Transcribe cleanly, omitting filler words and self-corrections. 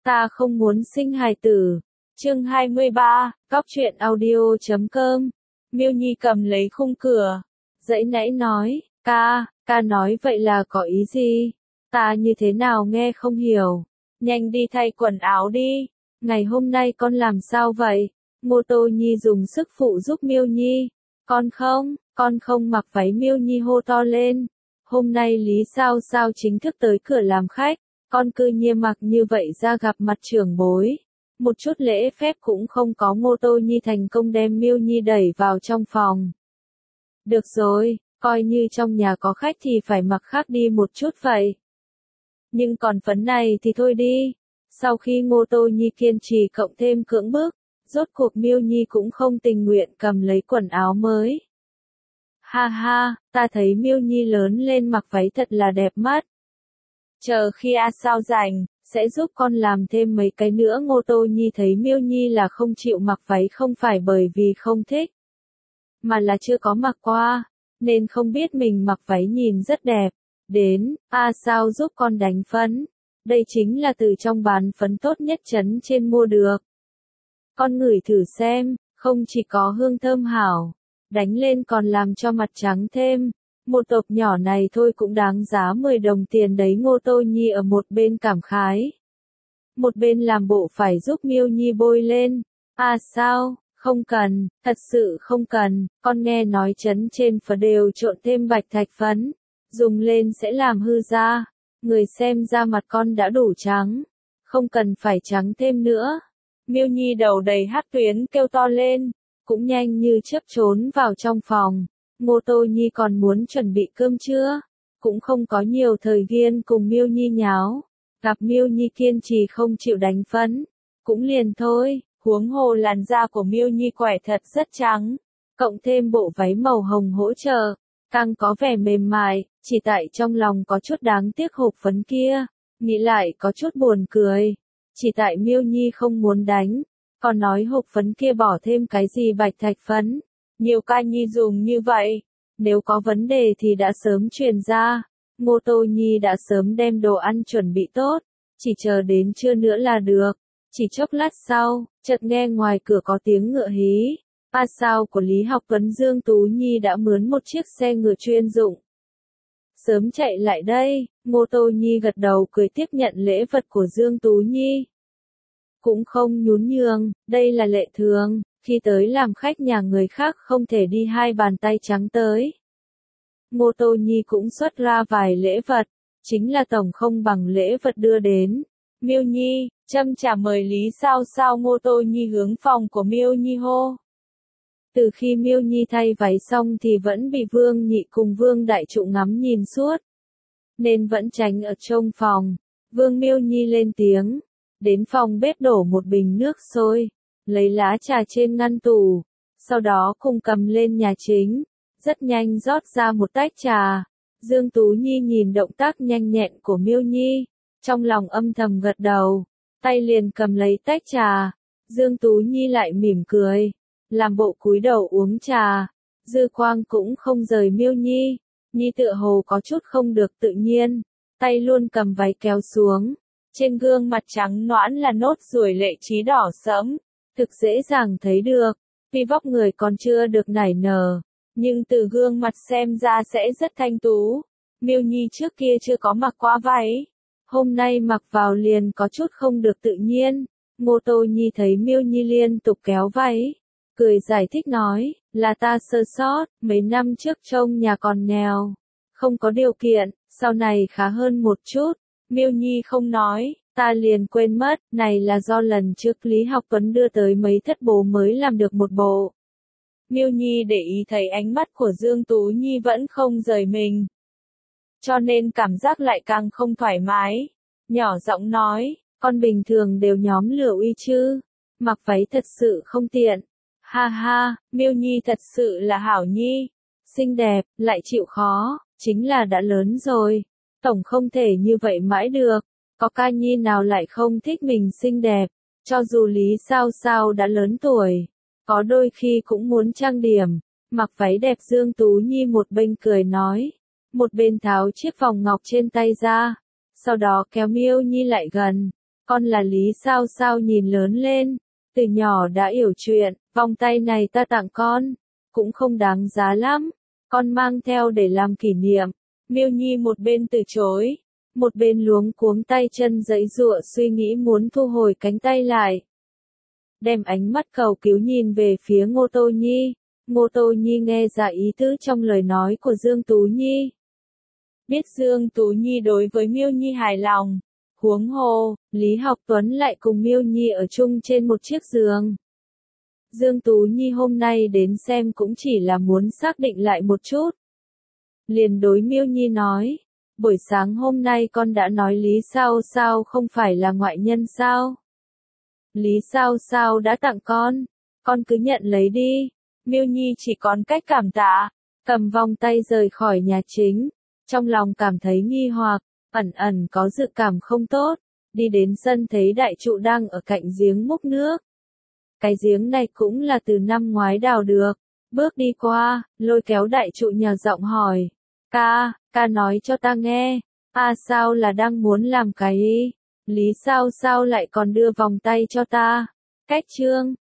Ta không muốn sinh hài tử. Chương 23, Cóc truyện audio.com. Miêu Nhi cầm lấy khung cửa, giãy nãy nói, ca nói vậy là có ý gì? Ta như thế nào nghe không hiểu. Nhanh đi thay quần áo đi. Ngày hôm nay con làm sao vậy? Ngô Tô Nhi dùng sức phụ giúp Miêu Nhi. Con không mặc váy. Miêu Nhi hô to lên. Hôm nay Lý Sao Sao chính thức tới cửa làm khách. Con cư nhiên mặc như vậy ra gặp mặt trưởng bối. Một chút lễ phép cũng không có. Ngô Tô Nhi thành công đem Miêu Nhi đẩy vào trong phòng. Được rồi, coi như trong nhà có khách thì phải mặc khác đi một chút vậy. Nhưng còn phấn này thì thôi đi. Sau khi Ngô Tô Nhi kiên trì cộng thêm cưỡng bức, rốt cuộc Miêu Nhi cũng không tình nguyện cầm lấy quần áo mới. Ha ha, ta thấy Miêu Nhi lớn lên mặc váy thật là đẹp mắt. Chờ khi A Sao rảnh, sẽ giúp con làm thêm mấy cái nữa. Ngô Tô Nhi thấy Miêu Nhi là không chịu mặc váy không phải bởi vì không thích, mà là chưa có mặc qua, nên không biết mình mặc váy nhìn rất đẹp. Đến, A Sao giúp con đánh phấn. Đây chính là từ trong bán phấn tốt nhất trấn trên mua được. Con ngửi thử xem, không chỉ có hương thơm hảo, đánh lên còn làm cho mặt trắng thêm. Một hộp nhỏ này thôi cũng đáng giá 10 đồng tiền đấy. Ngô Tô Nhi ở một bên cảm khái, một bên làm bộ phải giúp Miêu Nhi bôi lên. Sao, không cần, thật sự không cần, con nghe nói trấn trên phấn đều trộn thêm bạch thạch phấn, dùng lên sẽ làm hư da. Người xem da mặt con đã đủ trắng, không cần phải trắng thêm nữa. Miêu Nhi đầu đầy hắc tuyến kêu to lên, cũng nhanh như chớp trốn vào trong phòng. Ngô Tô Nhi còn muốn chuẩn bị cơm trưa, cũng không có nhiều thời gian cùng Miêu Nhi nháo. Gặp Miêu Nhi kiên trì không chịu đánh phấn, cũng liền thôi, huống hồ làn da của Miêu Nhi quả thật rất trắng, cộng thêm bộ váy màu hồng hỗ trợ, càng có vẻ mềm mại. Chỉ tại trong lòng có chút đáng tiếc hộp phấn kia, nghĩ lại có chút buồn cười. Chỉ tại Miêu Nhi không muốn đánh, còn nói hộp phấn kia bỏ thêm cái gì bạch thạch phấn, nhiều ca nhi dùng như vậy, nếu có vấn đề thì đã sớm truyền ra. Ngô Tô Nhi đã sớm đem đồ ăn chuẩn bị tốt, chỉ chờ đến trưa nữa là được. Chỉ chốc lát sau, chợt nghe ngoài cửa có tiếng ngựa hí. Sao của Lý Học Tuấn Dương Tú Nhi đã mướn một chiếc xe ngựa chuyên dụng, sớm chạy lại đây. Ngô Tô Nhi gật đầu cười tiếp nhận lễ vật của Dương Tú Nhi, cũng không nhún nhường, đây là lệ thường, khi tới làm khách nhà người khác không thể đi hai bàn tay trắng tới. Ngô Tô Nhi cũng xuất ra vài lễ vật, chính là tổng không bằng lễ vật đưa đến. Miêu Nhi, châm trà mời Lý Sao Sao. Ngô Tô Nhi hướng phòng của Miêu Nhi hô. Từ khi Miêu Nhi thay váy xong thì vẫn bị Vương Nhị cùng Vương Đại Trụ ngắm nhìn suốt, nên vẫn tránh ở trong phòng. Vương Miêu Nhi lên tiếng, đến phòng bếp đổ một bình nước sôi, lấy lá trà trên ngăn tủ, sau đó cùng cầm lên nhà chính, rất nhanh rót ra một tách trà. Dương Tú Nhi nhìn động tác nhanh nhẹn của Miêu Nhi, trong lòng âm thầm gật đầu, tay liền cầm lấy tách trà. Dương Tú Nhi lại mỉm cười, làm bộ cúi đầu uống trà, dư quang cũng không rời Miêu Nhi. Nhi tựa hồ có chút không được tự nhiên, tay luôn cầm váy kéo xuống, trên gương mặt trắng nõn là nốt ruồi lệ trí đỏ sẫm, thực dễ dàng thấy được. Tuy vóc người còn chưa được nảy nở, nhưng từ gương mặt xem ra sẽ rất thanh tú. Miêu Nhi trước kia chưa có mặc qua váy, hôm nay mặc vào liền có chút không được tự nhiên. Ngô Tô Nhi thấy Miêu Nhi liên tục kéo váy, cười giải thích nói, là ta sơ sót, mấy năm trước trông nhà còn nghèo, không có điều kiện, sau này khá hơn một chút. Miêu Nhi không nói, ta liền quên mất, này là do lần trước Lý Học Tuấn đưa tới mấy thất bố mới làm được một bộ. Miêu Nhi để ý thấy ánh mắt của Dương Tú Nhi vẫn không rời mình, cho nên cảm giác lại càng không thoải mái. Nhỏ giọng nói, con bình thường đều nhóm lửa uy chứ, mặc váy thật sự không tiện. Ha ha, Miêu Nhi thật sự là hảo nhi, xinh đẹp, lại chịu khó, chính là đã lớn rồi, tổng không thể như vậy mãi được. Có ca nhi nào lại không thích mình xinh đẹp, cho dù Lý Sao Sao đã lớn tuổi, có đôi khi cũng muốn trang điểm, mặc váy đẹp. Dương Tú Nhi một bên cười nói, một bên tháo chiếc vòng ngọc trên tay ra, sau đó kéo Miêu Nhi lại gần, Con là Lý Sao Sao nhìn lớn lên, từ nhỏ đã hiểu chuyện, vòng tay này ta tặng con, cũng không đáng giá lắm, con mang theo để làm kỷ niệm. Miêu Nhi một bên từ chối, một bên luống cuống tay chân giãy giụa suy nghĩ muốn thu hồi cánh tay lại. Đem ánh mắt cầu cứu nhìn về phía Ngô Tô Nhi. Ngô Tô Nhi nghe ra ý tứ trong lời nói của Dương Tú Nhi. Biết Dương Tú Nhi đối với Miêu Nhi hài lòng. Huống hồ, Lý Học Tuấn lại cùng Miêu Nhi ở chung trên một chiếc giường. Dương Tú Nhi hôm nay đến xem cũng chỉ là muốn xác định lại một chút. Liền đối Miêu Nhi nói, buổi sáng hôm nay con đã nói Lý Sao Sao không phải là ngoại nhân sao? Lý Sao Sao đã tặng con cứ nhận lấy đi. Miêu Nhi chỉ còn cách cảm tạ, cầm vòng tay rời khỏi nhà chính, trong lòng cảm thấy nghi hoặc, ẩn ẩn có dự cảm không tốt, đi đến sân thấy đại trụ đang ở cạnh giếng múc nước. Cái giếng này cũng là từ năm ngoái đào được, bước đi qua, lôi kéo đại trụ nhỏ giọng hỏi, ca nói cho ta nghe, sao là đang muốn làm cái ý? Lý Sao Sao lại còn đưa vòng tay cho ta? Cách chương